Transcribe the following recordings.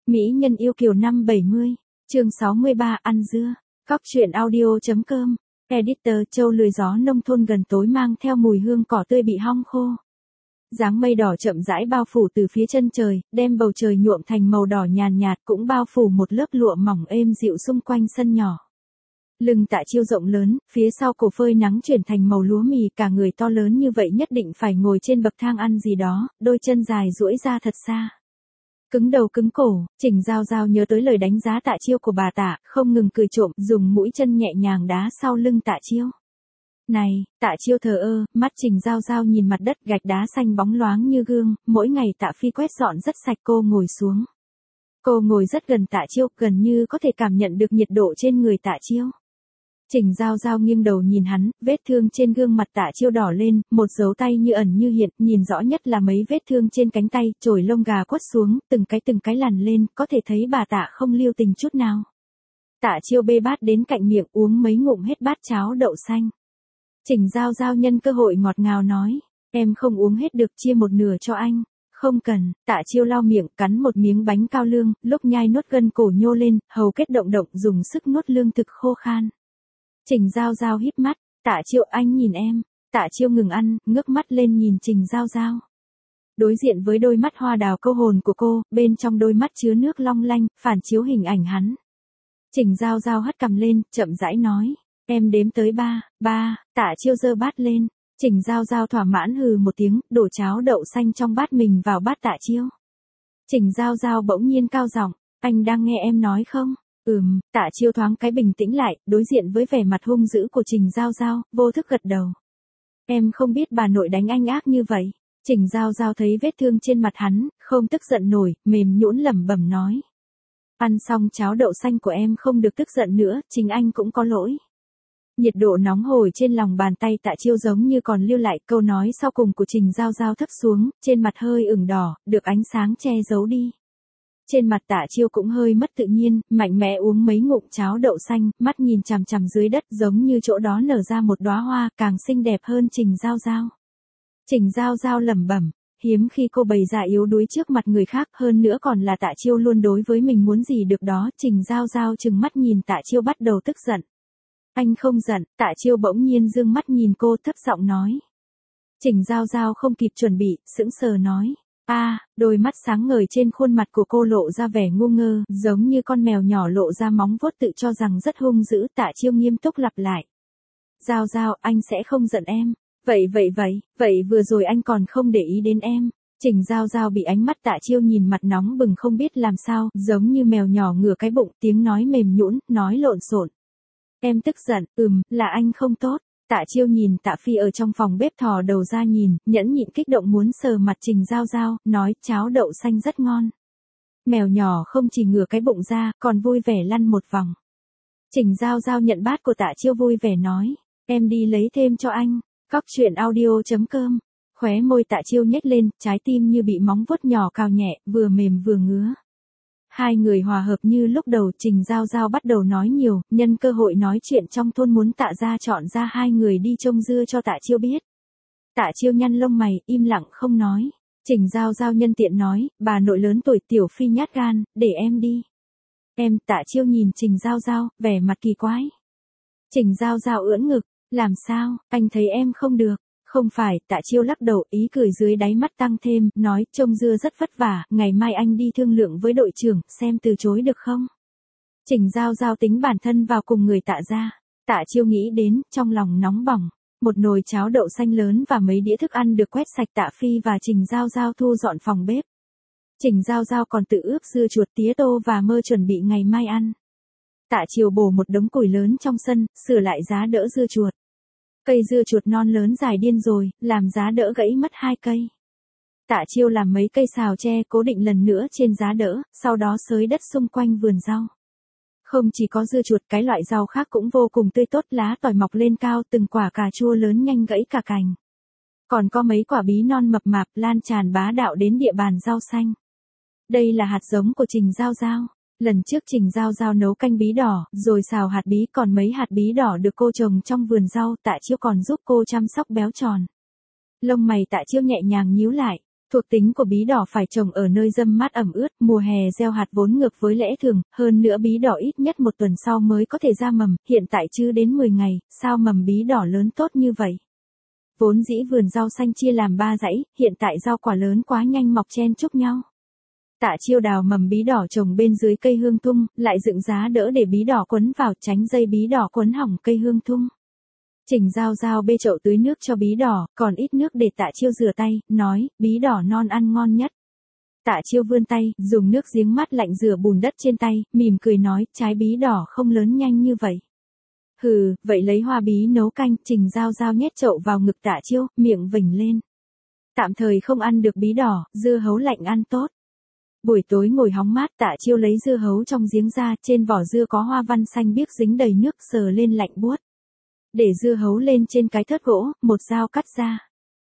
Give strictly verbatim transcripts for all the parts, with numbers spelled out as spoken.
Mỹ nhân yêu kiều năm bảy mươi, chương sáu mươi ba ăn dưa, Cóc truyện audio.com, editor Châu lười gió nông thôn gần tối mang theo mùi hương cỏ tươi bị hong khô. Dáng mây đỏ chậm rãi bao phủ từ phía chân trời, đem bầu trời nhuộm thành màu đỏ nhàn nhạt cũng bao phủ một lớp lụa mỏng êm dịu xung quanh sân nhỏ. Lưng Tạ Chiêu rộng lớn, phía sau cổ phơi nắng chuyển thành màu lúa mì, cả người to lớn như vậy nhất định phải ngồi trên bậc thang ăn gì đó, đôi chân dài duỗi ra thật xa. Cứng đầu cứng cổ, Trình Giao Giao nhớ tới lời đánh giá Tạ Chiêu của bà Tạ, không ngừng cười trộm, dùng mũi chân nhẹ nhàng đá sau lưng Tạ Chiêu. Này, Tạ Chiêu thờ ơ, mắt Trình Giao Giao nhìn mặt đất gạch đá xanh bóng loáng như gương, mỗi ngày Tạ Phi quét dọn rất sạch. Cô ngồi xuống. Cô ngồi rất gần Tạ Chiêu, gần như có thể cảm nhận được nhiệt độ trên người Tạ Chiêu. Trình Giao Giao nghiêng đầu nhìn hắn, vết thương trên gương mặt Tạ Chiêu đỏ lên, một dấu tay như ẩn như hiện, nhìn rõ nhất là mấy vết thương trên cánh tay, chổi lông gà quất xuống, từng cái từng cái lằn lên, có thể thấy bà Tạ không lưu tình chút nào. Tạ Chiêu bê bát đến cạnh miệng uống mấy ngụm hết bát cháo đậu xanh. Trình Giao Giao nhân cơ hội ngọt ngào nói, em không uống hết được, chia một nửa cho anh. Không cần. Tạ Chiêu lau miệng, cắn một miếng bánh cao lương, lúc nhai nuốt gân cổ nhô lên, hầu kết động động, dùng sức nuốt lương thực khô khan. Trình Giao Giao híp mắt, Tạ Chiêu anh nhìn em. Tạ Chiêu ngừng ăn, ngước mắt lên nhìn Trình Giao Giao. Đối diện với đôi mắt hoa đào câu hồn của cô, bên trong đôi mắt chứa nước long lanh, phản chiếu hình ảnh hắn. Trình Giao Giao hất cằm lên, chậm rãi nói, em đếm tới ba, ba. Tạ Chiêu giơ bát lên. Trình Giao Giao thỏa mãn hừ một tiếng, đổ cháo đậu xanh trong bát mình vào bát Tạ Chiêu. Trình Giao Giao bỗng nhiên cao giọng, anh đang nghe em nói không? Ừm. Tạ Chiêu thoáng cái bình tĩnh lại, đối diện với vẻ mặt hung dữ của Trình Giao Giao, vô thức gật đầu. Em không biết bà nội đánh anh ác như vậy. Trình Giao Giao thấy vết thương trên mặt hắn, không tức giận nổi, mềm nhũn lẩm bẩm nói. Ăn xong cháo đậu xanh của em không được tức giận nữa, chính anh cũng có lỗi. Nhiệt độ nóng hổi trên lòng bàn tay Tạ Chiêu giống như còn lưu lại, câu nói sau cùng của Trình Giao Giao thấp xuống, trên mặt hơi ửng đỏ, được ánh sáng che giấu đi. Trên mặt Tạ Chiêu cũng hơi mất tự nhiên, mạnh mẽ uống mấy ngụm cháo đậu xanh, mắt nhìn chằm chằm dưới đất giống như chỗ đó nở ra một đóa hoa, càng xinh đẹp hơn Trình Giao Giao. Trình Giao Giao lẩm bẩm, hiếm khi cô bày ra yếu đuối trước mặt người khác, hơn nữa còn là Tạ Chiêu luôn đối với mình muốn gì được đó. Trình Giao Giao trừng mắt nhìn Tạ Chiêu bắt đầu tức giận. Anh không giận. Tạ Chiêu bỗng nhiên dương mắt nhìn cô, thấp giọng nói. Trình Giao Giao không kịp chuẩn bị, sững sờ nói. A, à, đôi mắt sáng ngời trên khuôn mặt của cô lộ ra vẻ ngu ngơ, giống như con mèo nhỏ lộ ra móng vuốt tự cho rằng rất hung dữ. Tạ Chiêu nghiêm túc lặp lại. Giao Giao, anh sẽ không giận em. Vậy vậy vậy, vậy vừa rồi anh còn không để ý đến em. Trình Giao Giao bị ánh mắt Tạ Chiêu nhìn mặt nóng bừng không biết làm sao, giống như mèo nhỏ ngửa cái bụng, tiếng nói mềm nhũn, nói lộn xộn. Em tức giận, ừm, là anh không tốt. Tạ Chiêu nhìn Tạ Phi ở trong phòng bếp thò đầu ra nhìn, nhẫn nhịn kích động muốn sờ mặt Trình Giao Giao, nói cháo đậu xanh rất ngon. Mèo nhỏ không chỉ ngửa cái bụng ra, còn vui vẻ lăn một vòng. Trình Giao Giao nhận bát của Tạ Chiêu vui vẻ nói, em đi lấy thêm cho anh. Cóc truyện audio.com. Khóe môi Tạ Chiêu nhếch lên, trái tim như bị móng vuốt nhỏ cào nhẹ, vừa mềm vừa ngứa. Hai người hòa hợp như lúc đầu. Trình Giao Giao bắt đầu nói nhiều, nhân cơ hội nói chuyện trong thôn muốn Tạ gia chọn ra hai người đi trông dưa cho Tạ Chiêu biết. Tạ Chiêu nhăn lông mày, im lặng không nói. Trình Giao Giao nhân tiện nói, bà nội lớn tuổi, Tiểu Phi nhát gan, để em đi. Em. Tạ Chiêu nhìn Trình Giao Giao, vẻ mặt kỳ quái. Trình Giao Giao ưỡn ngực, làm sao, anh thấy em không được. Không phải. Tạ Chiêu lắc đầu, ý cười dưới đáy mắt tăng thêm, nói, trông dưa rất vất vả, ngày mai anh đi thương lượng với đội trưởng, xem từ chối được không. Trình Giao Giao tính bản thân vào cùng người Tạ gia. Tạ Chiêu nghĩ đến, trong lòng nóng bỏng. Một nồi cháo đậu xanh lớn và mấy đĩa thức ăn được quét sạch. Tạ Phi và Trình Giao Giao thu dọn phòng bếp. Trình Giao Giao còn tự ướp dưa chuột, tía tô và mơ chuẩn bị ngày mai ăn. Tạ Chiêu bổ một đống củi lớn trong sân, sửa lại giá đỡ dưa chuột. Cây dưa chuột non lớn dài điên rồi, làm giá đỡ gãy mất hai cây. Tạ Chiêu làm mấy cây xào tre cố định lần nữa trên giá đỡ, sau đó xới đất xung quanh vườn rau. Không chỉ có dưa chuột, cái loại rau khác cũng vô cùng tươi tốt, lá tỏi mọc lên cao, từng quả cà chua lớn nhanh gãy cả cành. Còn có mấy quả bí non mập mạp lan tràn bá đạo đến địa bàn rau xanh. Đây là hạt giống của Trình Giao Giao. Lần trước Trình Giao Giao nấu canh bí đỏ, rồi xào hạt bí, còn mấy hạt bí đỏ được cô trồng trong vườn rau. Tạ Chiêu còn giúp cô chăm sóc béo tròn. Lông mày Tạ Chiêu nhẹ nhàng nhíu lại. Thuộc tính của bí đỏ phải trồng ở nơi râm mát ẩm ướt, mùa hè gieo hạt vốn ngược với lẽ thường, hơn nữa bí đỏ ít nhất một tuần sau mới có thể ra mầm, hiện tại chưa đến mười ngày, sao mầm bí đỏ lớn tốt như vậy? Vốn dĩ vườn rau xanh chia làm ba dãy, hiện tại rau quả lớn quá nhanh mọc chen chúc nhau. Tạ Chiêu đào mầm bí đỏ trồng bên dưới cây hương thung, lại dựng giá đỡ để bí đỏ quấn vào, tránh dây bí đỏ quấn hỏng cây hương thung. Trình Giao Giao bê chậu tưới nước cho bí đỏ, còn ít nước để Tạ Chiêu rửa tay, nói, bí đỏ non ăn ngon nhất. Tạ Chiêu vươn tay, dùng nước giếng mát lạnh rửa bùn đất trên tay, mỉm cười nói, trái bí đỏ không lớn nhanh như vậy. Hừ, vậy lấy hoa bí nấu canh, Trình Giao Giao nhét chậu vào ngực Tạ Chiêu, miệng vểnh lên. Tạm thời không ăn được bí đỏ, dưa hấu lạnh ăn tốt. Buổi tối ngồi hóng mát, Tạ Chiêu lấy dưa hấu trong giếng ra, trên vỏ dưa có hoa văn xanh biếc dính đầy nước, sờ lên lạnh buốt. Để dưa hấu lên trên cái thớt gỗ, một dao cắt ra.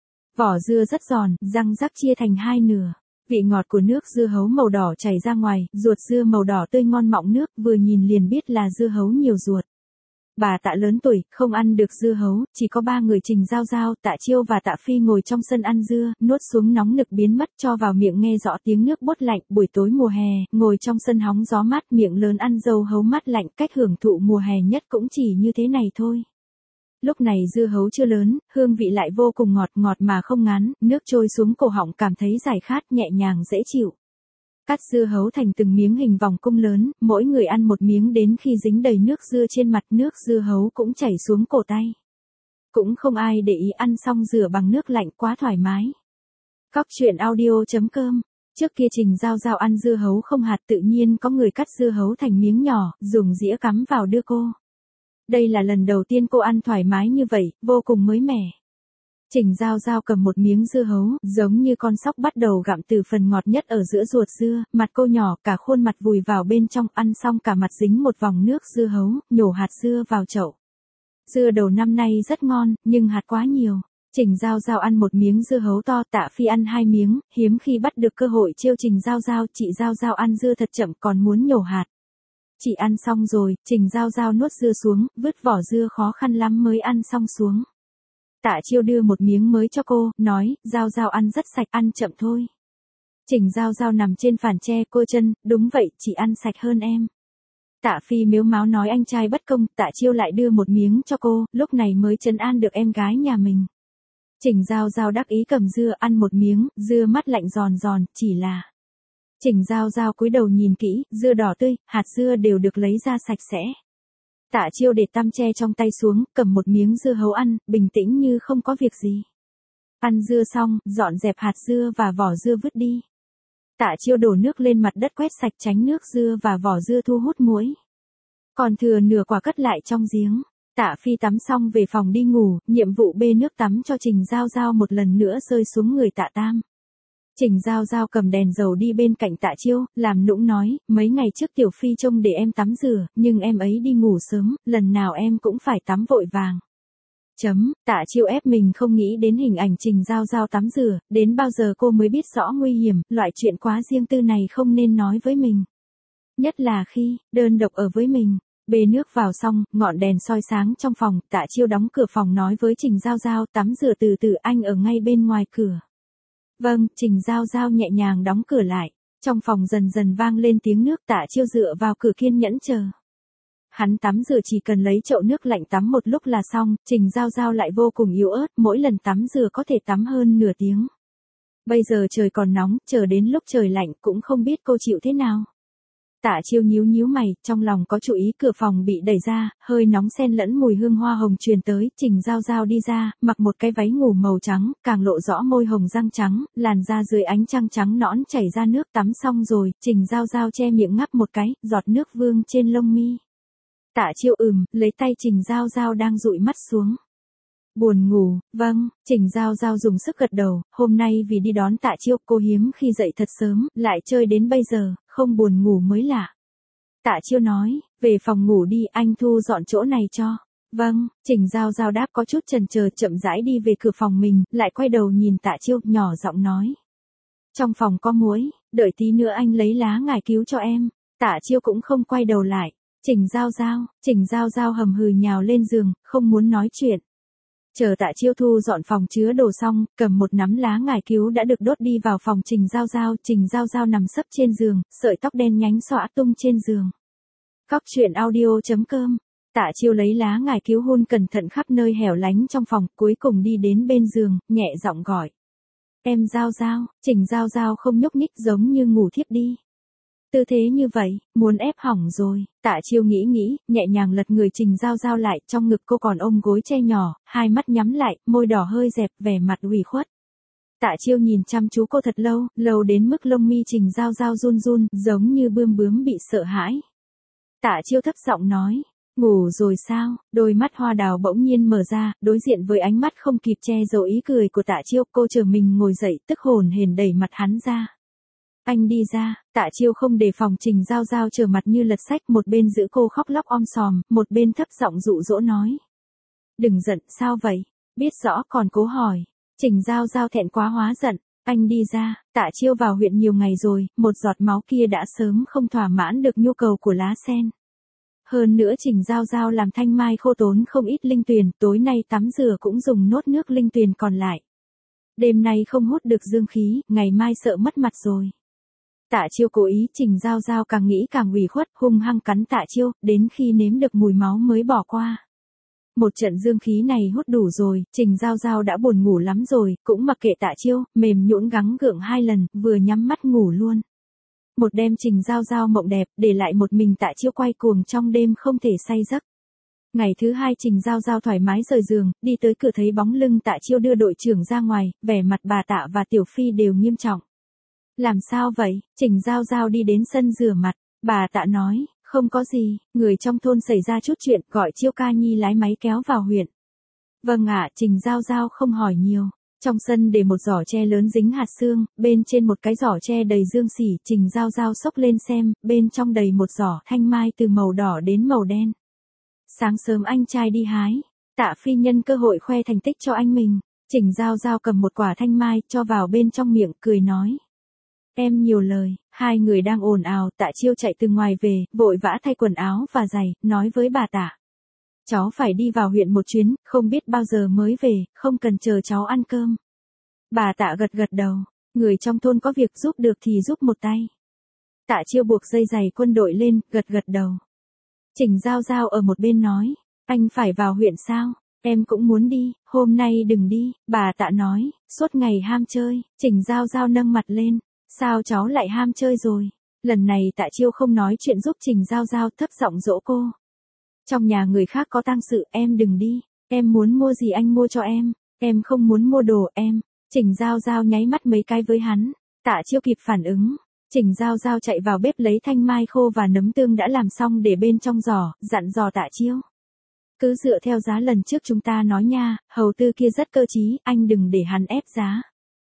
Vỏ dưa rất giòn, răng rắc chia thành hai nửa. Vị ngọt của nước dưa hấu màu đỏ chảy ra ngoài, ruột dưa màu đỏ tươi ngon mọng nước, vừa nhìn liền biết là dưa hấu nhiều ruột. Bà Tạ lớn tuổi, không ăn được dưa hấu, chỉ có ba người Trình Giao Giao, Tạ Chiêu và Tạ Phi ngồi trong sân ăn dưa, nuốt xuống nóng nực biến mất, cho vào miệng nghe rõ tiếng nước bốt lạnh. Buổi tối mùa hè, ngồi trong sân hóng gió mát, miệng lớn ăn dâu hấu mát lạnh, cách hưởng thụ mùa hè nhất cũng chỉ như thế này thôi. Lúc này dưa hấu chưa lớn, hương vị lại vô cùng ngọt, ngọt mà không ngán, nước trôi xuống cổ họng cảm thấy giải khát, nhẹ nhàng dễ chịu. Cắt dưa hấu thành từng miếng hình vòng cung lớn, mỗi người ăn một miếng đến khi dính đầy nước dưa trên mặt, nước dưa hấu cũng chảy xuống cổ tay. Cũng không ai để ý, ăn xong rửa bằng nước lạnh quá thoải mái. Cóc truyện audio chấm com. Trước kia Trình Giao Giao ăn dưa hấu không hạt, tự nhiên có người cắt dưa hấu thành miếng nhỏ, dùng dĩa cắm vào đưa cô. Đây là lần đầu tiên cô ăn thoải mái như vậy, vô cùng mới mẻ. Trình Giao Giao cầm một miếng dưa hấu, giống như con sóc bắt đầu gặm từ phần ngọt nhất ở giữa ruột dưa, mặt cô nhỏ, cả khuôn mặt vùi vào bên trong, ăn xong cả mặt dính một vòng nước dưa hấu, nhổ hạt dưa vào chậu. Dưa đầu năm nay rất ngon, nhưng hạt quá nhiều. Trình Giao Giao ăn một miếng dưa hấu to, Tạ Phi ăn hai miếng, hiếm khi bắt được cơ hội trêu Trình Giao Giao, chị Giao Giao ăn dưa thật chậm còn muốn nhổ hạt. Chị ăn xong rồi, Trình Giao Giao nuốt dưa xuống, vứt vỏ dưa khó khăn lắm mới ăn xong xuống. Tạ Chiêu đưa một miếng mới cho cô, nói, Giao Giao ăn rất sạch, ăn chậm thôi. Trình Giao Giao nằm trên phản tre cô chân, đúng vậy, chị ăn sạch hơn em. Tạ Phi mếu máo nói anh trai bất công, Tạ Chiêu lại đưa một miếng cho cô, lúc này mới trấn an được em gái nhà mình. Trình Giao Giao đắc ý cầm dưa ăn một miếng, dưa mắt lạnh giòn giòn, chỉ là... Trình Giao Giao cúi đầu nhìn kỹ, dưa đỏ tươi, hạt dưa đều được lấy ra sạch sẽ. Tạ Chiêu để tăm tre trong tay xuống, cầm một miếng dưa hấu ăn, bình tĩnh như không có việc gì. Ăn dưa xong, dọn dẹp hạt dưa và vỏ dưa vứt đi. Tạ Chiêu đổ nước lên mặt đất quét sạch tránh nước dưa và vỏ dưa thu hút muỗi. Còn thừa nửa quả cất lại trong giếng. Tạ Phi tắm xong về phòng đi ngủ, nhiệm vụ bê nước tắm cho Trình Giao Giao một lần nữa rơi xuống người Tạ Tam. Trình Giao Giao cầm đèn dầu đi bên cạnh Tạ Chiêu, làm nũng nói, mấy ngày trước Tiểu Phi trông để em tắm rửa, nhưng em ấy đi ngủ sớm, lần nào em cũng phải tắm vội vàng. Chấm, Tạ Chiêu ép mình không nghĩ đến hình ảnh Trình Giao Giao tắm rửa, đến bao giờ cô mới biết rõ nguy hiểm, loại chuyện quá riêng tư này không nên nói với mình. Nhất là khi, đơn độc ở với mình. Bê nước vào xong, ngọn đèn soi sáng trong phòng, Tạ Chiêu đóng cửa phòng nói với Trình Giao Giao, tắm rửa từ từ, anh ở ngay bên ngoài cửa. Vâng, Trình Giao Giao nhẹ nhàng đóng cửa lại. Trong phòng dần dần vang lên tiếng nước, Tạ Chiêu dựa vào cửa kiên nhẫn chờ. Hắn tắm rửa chỉ cần lấy chậu nước lạnh tắm một lúc là xong, Trình Giao Giao lại vô cùng yếu ớt, mỗi lần tắm rửa có thể tắm hơn nửa tiếng. Bây giờ trời còn nóng, chờ đến lúc trời lạnh cũng không biết cô chịu thế nào. Tạ Chiêu nhíu nhíu mày, trong lòng có chú ý, cửa phòng bị đẩy ra, hơi nóng xen lẫn mùi hương hoa hồng truyền tới, Trình Giao Giao đi ra, mặc một cái váy ngủ màu trắng, càng lộ rõ môi hồng răng trắng, làn da dưới ánh trăng trắng nõn chảy ra nước. Tắm xong rồi, Trình Giao Giao che miệng ngắp một cái, giọt nước vương trên lông mi. Tạ Chiêu ừm, lấy tay Trình Giao Giao đang dụi mắt xuống. Buồn ngủ, vâng, Trình Giao Giao dùng sức gật đầu, hôm nay vì đi đón Tạ Chiêu, cô hiếm khi dậy thật sớm, lại chơi đến bây giờ, không buồn ngủ mới lạ. Tạ Chiêu nói, về phòng ngủ đi, anh thu dọn chỗ này cho. Vâng, Trình Giao Giao đáp có chút chần chờ, chậm rãi đi về cửa phòng mình, lại quay đầu nhìn Tạ Chiêu, nhỏ giọng nói. Trong phòng có muỗi, đợi tí nữa anh lấy lá ngải cứu cho em. Tạ Chiêu cũng không quay đầu lại. Trình Giao Giao, Trình Giao Giao hầm hừ nhào lên giường, không muốn nói chuyện. Chờ Tạ Chiêu thu dọn phòng chứa đồ xong, cầm một nắm lá ngải cứu đã được đốt đi vào phòng Trình Giao Giao, Trình Giao Giao nằm sấp trên giường, sợi tóc đen nhánh xõa tung trên giường. Cóc truyện audio chấm com. Tạ Chiêu lấy lá ngải cứu hun cẩn thận khắp nơi hẻo lánh trong phòng, cuối cùng đi đến bên giường, nhẹ giọng gọi. Em Giao Giao, Trình Giao Giao không nhúc nhích giống như ngủ thiếp đi. Tư thế như vậy, muốn ép hỏng rồi. Tạ Chiêu nghĩ nghĩ, nhẹ nhàng lật người Trình Giao Giao lại, trong ngực cô còn ôm gối tre nhỏ, hai mắt nhắm lại, môi đỏ hơi dẹp, vẻ mặt ủy khuất. Tạ Chiêu nhìn chăm chú cô thật lâu, lâu đến mức lông mi Trình Giao Giao run run, giống như bươm bướm bị sợ hãi. Tạ Chiêu thấp giọng nói, ngủ rồi sao? Đôi mắt hoa đào bỗng nhiên mở ra, đối diện với ánh mắt không kịp che giấu ý cười của Tạ Chiêu, cô chờ mình ngồi dậy, tức hồn hển đẩy mặt hắn ra. Anh đi ra. Tạ Chiêu không đề phòng Trình Giao Giao trở mặt như lật sách, một bên giữ cô khóc lóc om sòm, một bên thấp giọng dụ dỗ nói. Đừng giận, sao vậy? Biết rõ còn cố hỏi. Trình Giao Giao thẹn quá hóa giận. Anh đi ra. Tạ Chiêu vào huyện nhiều ngày rồi, một giọt máu kia đã sớm không thỏa mãn được nhu cầu của lá sen. Hơn nữa Trình Giao Giao làm thanh mai khô tốn không ít linh tuyền, tối nay tắm rửa cũng dùng nốt nước linh tuyền còn lại. Đêm nay không hút được dương khí, ngày mai sợ mất mặt rồi. Tạ Chiêu cố ý, Trình Giao Giao càng nghĩ càng ủy khuất, hung hăng cắn Tạ Chiêu, đến khi nếm được mùi máu mới bỏ qua. Một trận dương khí này hút đủ rồi, Trình Giao Giao đã buồn ngủ lắm rồi, cũng mặc kệ Tạ Chiêu, mềm nhũn gắng gượng hai lần, vừa nhắm mắt ngủ luôn. Một đêm Trình Giao Giao mộng đẹp, để lại một mình Tạ Chiêu quay cuồng trong đêm không thể say giấc. Ngày thứ hai Trình Giao Giao thoải mái rời giường, đi tới cửa thấy bóng lưng Tạ Chiêu đưa đội trưởng ra ngoài, vẻ mặt bà Tạ và Tiểu Phi đều nghiêm trọng. Làm sao vậy? Trình Giao Giao đi đến sân rửa mặt, bà Tạ nói, không có gì, người trong thôn xảy ra chút chuyện, gọi Chiêu ca nhi lái máy kéo vào huyện. Vâng ạ, Trình Giao Giao không hỏi nhiều. Trong sân để một giỏ tre lớn dính hạt sương, bên trên một cái giỏ tre đầy dương xỉ, Trình Giao Giao xốc lên xem, bên trong đầy một giỏ thanh mai từ màu đỏ đến màu đen. Sáng sớm anh trai đi hái, Tạ Phi nhân cơ hội khoe thành tích cho anh mình. Trình Giao Giao cầm một quả thanh mai, cho vào bên trong miệng, cười nói. Em nhiều lời. Hai người đang ồn ào, Tạ Chiêu chạy từ ngoài về, vội vã thay quần áo và giày, nói với bà Tạ. Cháu phải đi vào huyện một chuyến, không biết bao giờ mới về, không cần chờ cháu ăn cơm. Bà Tạ gật gật đầu, người trong thôn có việc giúp được thì giúp một tay. Tạ Chiêu buộc dây giày quân đội lên, gật gật đầu. Trình Giao Giao ở một bên nói, anh phải vào huyện sao? Em cũng muốn đi, hôm nay đừng đi, bà Tạ nói, suốt ngày ham chơi. Trình Giao Giao nâng mặt lên, sao cháu lại ham chơi rồi? Lần này Tạ Chiêu không nói chuyện giúp Trình Giao Giao, thấp giọng dỗ cô. Trong nhà người khác có tang sự, em đừng đi, em muốn mua gì anh mua cho em, em không muốn mua đồ em. Trình Giao Giao nháy mắt mấy cái với hắn, Tạ Chiêu kịp phản ứng. Trình Giao Giao chạy vào bếp lấy thanh mai khô và nấm tương đã làm xong để bên trong giỏ, dặn dò Tạ Chiêu. Cứ dựa theo giá lần trước chúng ta nói nha, hầu tư kia rất cơ trí, anh đừng để hắn ép giá.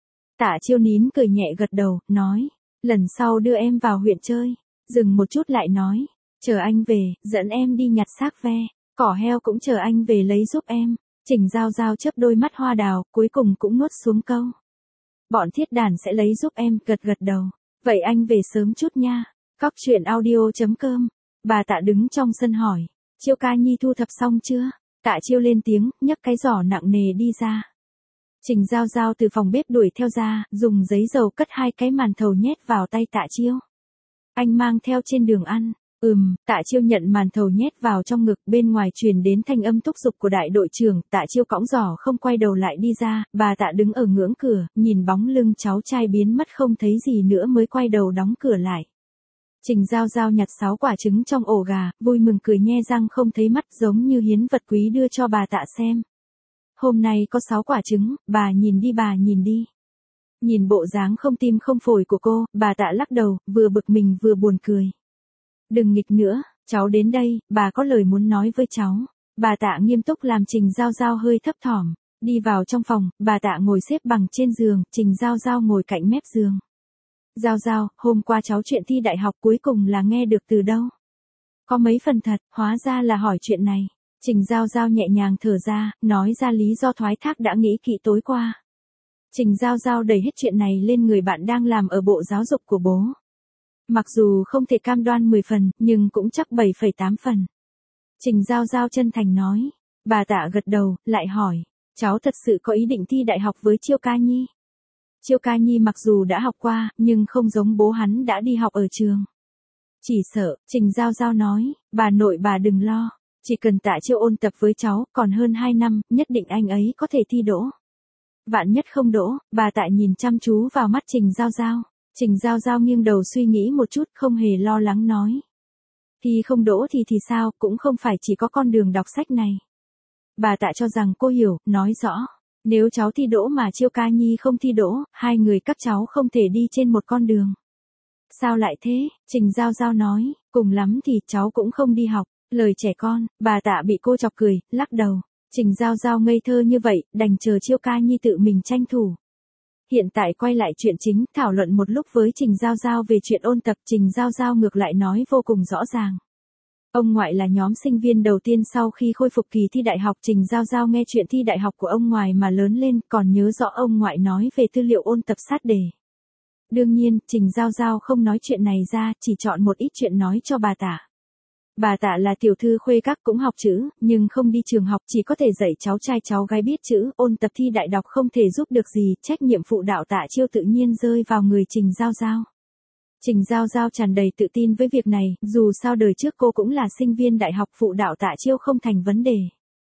Tạ Chiêu nín cười nhẹ gật đầu, nói, lần sau đưa em vào huyện chơi. Dừng một chút lại nói, chờ anh về, dẫn em đi nhặt xác ve, cỏ heo cũng chờ anh về lấy giúp em. Trình Giao Giao chớp đôi mắt hoa đào, cuối cùng cũng nuốt xuống câu. Bọn thiết đàn sẽ lấy giúp em, gật gật đầu. Vậy anh về sớm chút nha. Cóc truyện audio chấm com. Bà Tạ đứng trong sân hỏi, Chiêu ca nhi thu thập xong chưa? Tạ Chiêu lên tiếng, nhấc cái giỏ nặng nề đi ra. Trình Giao Giao từ phòng bếp đuổi theo ra, dùng giấy dầu cất hai cái màn thầu nhét vào tay Tạ Chiêu. Anh mang theo trên đường ăn. Ừm, Tạ Chiêu nhận màn thầu nhét vào trong ngực, bên ngoài truyền đến thanh âm thúc giục của đại đội trưởng. Tạ Chiêu cõng giỏ không quay đầu lại đi ra, bà Tạ đứng ở ngưỡng cửa, nhìn bóng lưng cháu trai biến mất không thấy gì nữa mới quay đầu đóng cửa lại. Trình Giao Giao nhặt sáu quả trứng trong ổ gà, vui mừng cười nhe răng không thấy mắt, giống như hiến vật quý đưa cho bà Tạ xem. Hôm nay có sáu quả trứng, bà nhìn đi bà nhìn đi. Nhìn bộ dáng không tim không phổi của cô, bà Tạ lắc đầu, vừa bực mình vừa buồn cười. Đừng nghịch nữa, cháu đến đây, bà có lời muốn nói với cháu. Bà Tạ nghiêm túc làm Trình Giao Giao hơi thấp thỏm. Đi vào trong phòng, bà Tạ ngồi xếp bằng trên giường, Trình Giao Giao ngồi cạnh mép giường. Giao Giao, hôm qua cháu chuyện thi đại học cuối cùng là nghe được từ đâu? Có mấy phần thật, hóa ra là hỏi chuyện này. Trình Giao Giao nhẹ nhàng thở ra, nói ra lý do thoái thác đã nghĩ kỹ tối qua. Trình Giao Giao đẩy hết chuyện này lên người bạn đang làm ở bộ giáo dục của bố. Mặc dù không thể cam đoan mười phần, nhưng cũng chắc bảy phẩy tám phần. Trình Giao Giao chân thành nói. Bà Tạ gật đầu, lại hỏi. Cháu thật sự có ý định thi đại học với Chiêu Ca Nhi. Chiêu Ca Nhi mặc dù đã học qua, nhưng không giống bố hắn đã đi học ở trường. Chỉ sợ, Trình Giao Giao nói, bà nội bà đừng lo. Chỉ cần Tạ Chiêu ôn tập với cháu, còn hơn hai năm, nhất định anh ấy có thể thi đỗ. Vạn nhất không đỗ, bà Tạ nhìn chăm chú vào mắt Trình Giao Giao. Trình Giao Giao nghiêng đầu suy nghĩ một chút, không hề lo lắng nói. Thi không đỗ thì thì sao, cũng không phải chỉ có con đường đọc sách này. Bà Tạ cho rằng cô hiểu, nói rõ. Nếu cháu thi đỗ mà Chiêu Ca Nhi không thi đỗ, hai người các cháu không thể đi trên một con đường. Sao lại thế? Trình Giao Giao nói, cùng lắm thì cháu cũng không đi học. Lời trẻ con, bà Tạ bị cô chọc cười, lắc đầu. Trình Giao Giao ngây thơ như vậy, đành chờ Chiêu Ca Nhi tự mình tranh thủ. Hiện tại quay lại chuyện chính, thảo luận một lúc với Trình Giao Giao về chuyện ôn tập, Trình Giao Giao ngược lại nói vô cùng rõ ràng. Ông ngoại là nhóm sinh viên đầu tiên sau khi khôi phục kỳ thi đại học. Trình Giao Giao nghe chuyện thi đại học của ông ngoại mà lớn lên, còn nhớ rõ ông ngoại nói về tư liệu ôn tập sát đề. Đương nhiên, Trình Giao Giao không nói chuyện này ra, chỉ chọn một ít chuyện nói cho bà Tạ. Bà Tạ là tiểu thư khuê các, cũng học chữ, nhưng không đi trường học, chỉ có thể dạy cháu trai cháu gái biết chữ, ôn tập thi đại đọc không thể giúp được gì, trách nhiệm phụ đạo Tạ Chiêu tự nhiên rơi vào người Trình Giao Giao. Trình Giao Giao tràn đầy tự tin với việc này, dù sao đời trước cô cũng là sinh viên đại học, phụ đạo Tạ Chiêu không thành vấn đề.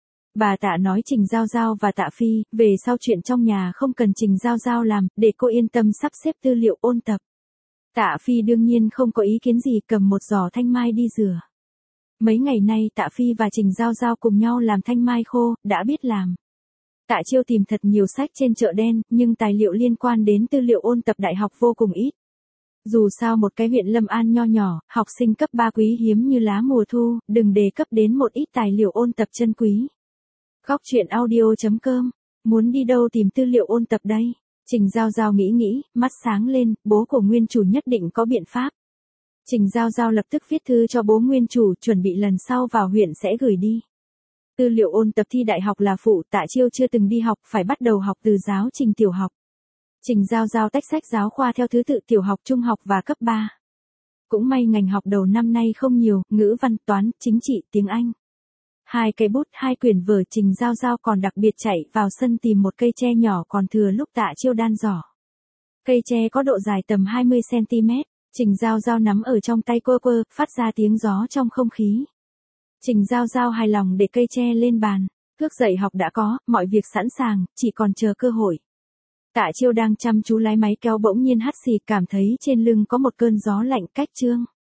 Bà Tạ nói Trình Giao Giao và Tạ Phi, về sau chuyện trong nhà không cần Trình Giao Giao làm, để cô yên tâm sắp xếp tư liệu ôn tập. Tạ Phi đương nhiên không có ý kiến gì, cầm một giỏ thanh mai đi rửa. Mấy ngày nay Tạ Phi và Trình Giao Giao cùng nhau làm thanh mai khô, đã biết làm. Tạ Chiêu tìm thật nhiều sách trên chợ đen, nhưng tài liệu liên quan đến tư liệu ôn tập đại học vô cùng ít. Dù sao một cái huyện Lâm An nho nhỏ, học sinh cấp ba quý hiếm như lá mùa thu, đừng đề cấp đến một ít tài liệu ôn tập chân quý. Góc truyện audio chấm com, muốn đi đâu tìm tư liệu ôn tập đây? Trình Giao Giao nghĩ nghĩ, mắt sáng lên, bố của nguyên chủ nhất định có biện pháp. Trình Giao Giao lập tức viết thư cho bố nguyên chủ, chuẩn bị lần sau vào huyện sẽ gửi đi. Tư liệu ôn tập thi đại học là phụ, Tạ Chiêu chưa từng đi học, phải bắt đầu học từ giáo trình tiểu học. Trình Giao Giao tách sách giáo khoa theo thứ tự tiểu học, trung học và cấp ba. Cũng may ngành học đầu năm nay không nhiều, ngữ văn, toán, chính trị, tiếng Anh. Hai cây bút, hai quyển vở. Trình Giao Giao còn đặc biệt chạy vào sân tìm một cây tre nhỏ còn thừa lúc Tạ Chiêu đan giỏ. Cây tre có độ dài tầm hai mươi xăng ti mét, Trình Giao Giao nắm ở trong tay quơ quơ, phát ra tiếng gió trong không khí. Trình Giao Giao hài lòng để cây tre lên bàn, thước dạy học đã có, mọi việc sẵn sàng, chỉ còn chờ cơ hội. Tạ Chiêu đang chăm chú lái máy kéo bỗng nhiên hắt xì, cảm thấy trên lưng có một cơn gió lạnh cách trương.